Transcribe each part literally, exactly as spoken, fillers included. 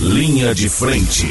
Linha de Frente.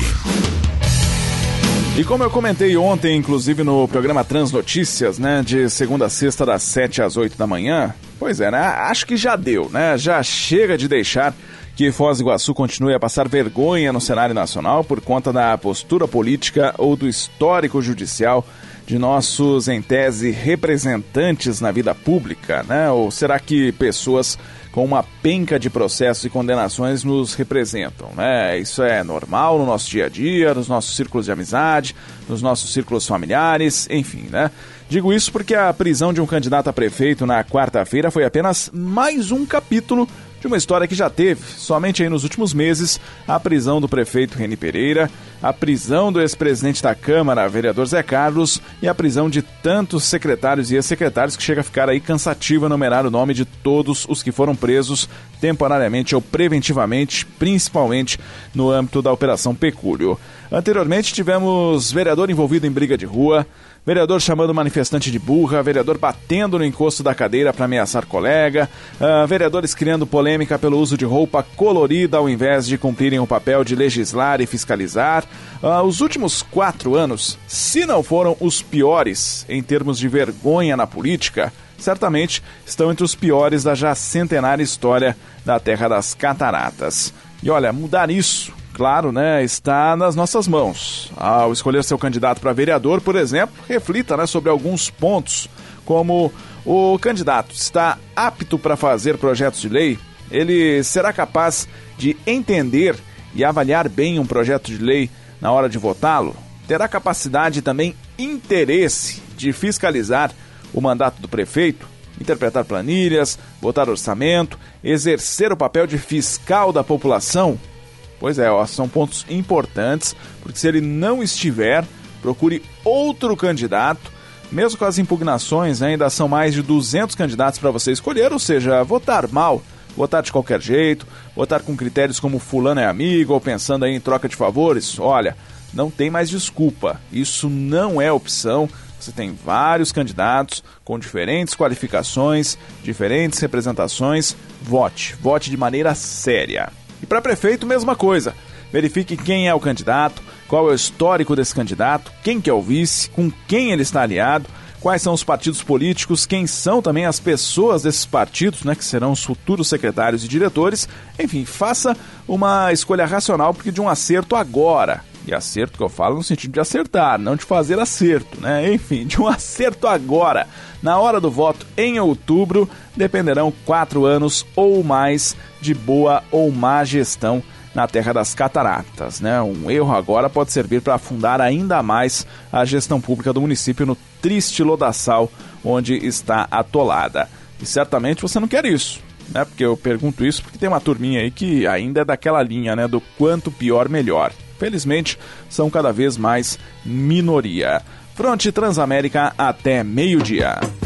E como eu comentei ontem, inclusive no programa Transnotícias, né, de segunda a sexta das sete às oito da manhã, pois é, né, acho que já deu, né, já chega de deixar que Foz do Iguaçu continue a passar vergonha no cenário nacional por conta da postura política ou do histórico judicial de nossos, em tese, representantes na vida pública, né, ou será que pessoas com uma penca de processos e condenações nos representam, né? Isso é normal no nosso dia a dia, nos nossos círculos de amizade, nos nossos círculos familiares, enfim, né? Digo isso porque a prisão de um candidato a prefeito na quarta-feira foi apenas mais um capítulo de uma história que já teve, somente aí nos últimos meses, a prisão do prefeito Reni Pereira, a prisão do ex-presidente da Câmara, vereador Zé Carlos, e a prisão de tantos secretários e ex-secretários que chega a ficar aí cansativo enumerar o nome de todos os que foram presos temporariamente ou preventivamente, principalmente no âmbito da Operação Pecúlio. Anteriormente tivemos vereador envolvido em briga de rua, vereador chamando manifestante de burra, vereador batendo no encosto da cadeira para ameaçar colega, uh, vereadores criando polêmica pelo uso de roupa colorida ao invés de cumprirem o papel de legislar e fiscalizar. Uh, os últimos quatro anos, se não foram os piores em termos de vergonha na política, certamente estão entre os piores da já centenária história da Terra das Cataratas. E olha, mudar isso, claro, né, está nas nossas mãos. Ao escolher seu candidato para vereador, por exemplo, reflita, né, sobre alguns pontos, como o candidato está apto para fazer projetos de lei, ele será capaz de entender e avaliar bem um projeto de lei na hora de votá-lo, terá capacidade e também interesse de fiscalizar o mandato do prefeito, interpretar planilhas, votar orçamento, exercer o papel de fiscal da população. Pois é, ó, são pontos importantes, porque se ele não estiver, procure outro candidato, mesmo com as impugnações, né, ainda são mais de duzentos candidatos para você escolher, ou seja, votar mal, votar de qualquer jeito, votar com critérios como fulano é amigo, ou pensando aí em troca de favores, olha, não tem mais desculpa, isso não é opção. Você tem vários candidatos com diferentes qualificações, diferentes representações, vote, vote de maneira séria. E para prefeito, mesma coisa. Verifique quem é o candidato, qual é o histórico desse candidato, quem que é o vice, com quem ele está aliado, quais são os partidos políticos, quem são também as pessoas desses partidos, né, que serão os futuros secretários e diretores. Enfim, faça uma escolha racional, porque de um acerto agora, e acerto que eu falo no sentido de acertar, não de fazer acerto, né? Enfim, de um acerto agora, na hora do voto em outubro, dependerão quatro anos ou mais de boa ou má gestão na Terra das Cataratas, né? Um erro agora pode servir para afundar ainda mais a gestão pública do município no triste lodaçal onde está atolada. E certamente você não quer isso, né? Porque eu pergunto isso porque tem uma turminha aí que ainda é daquela linha, né? Do quanto pior, melhor. Felizmente, são cada vez mais minoria. Fronte Transamérica até meio-dia.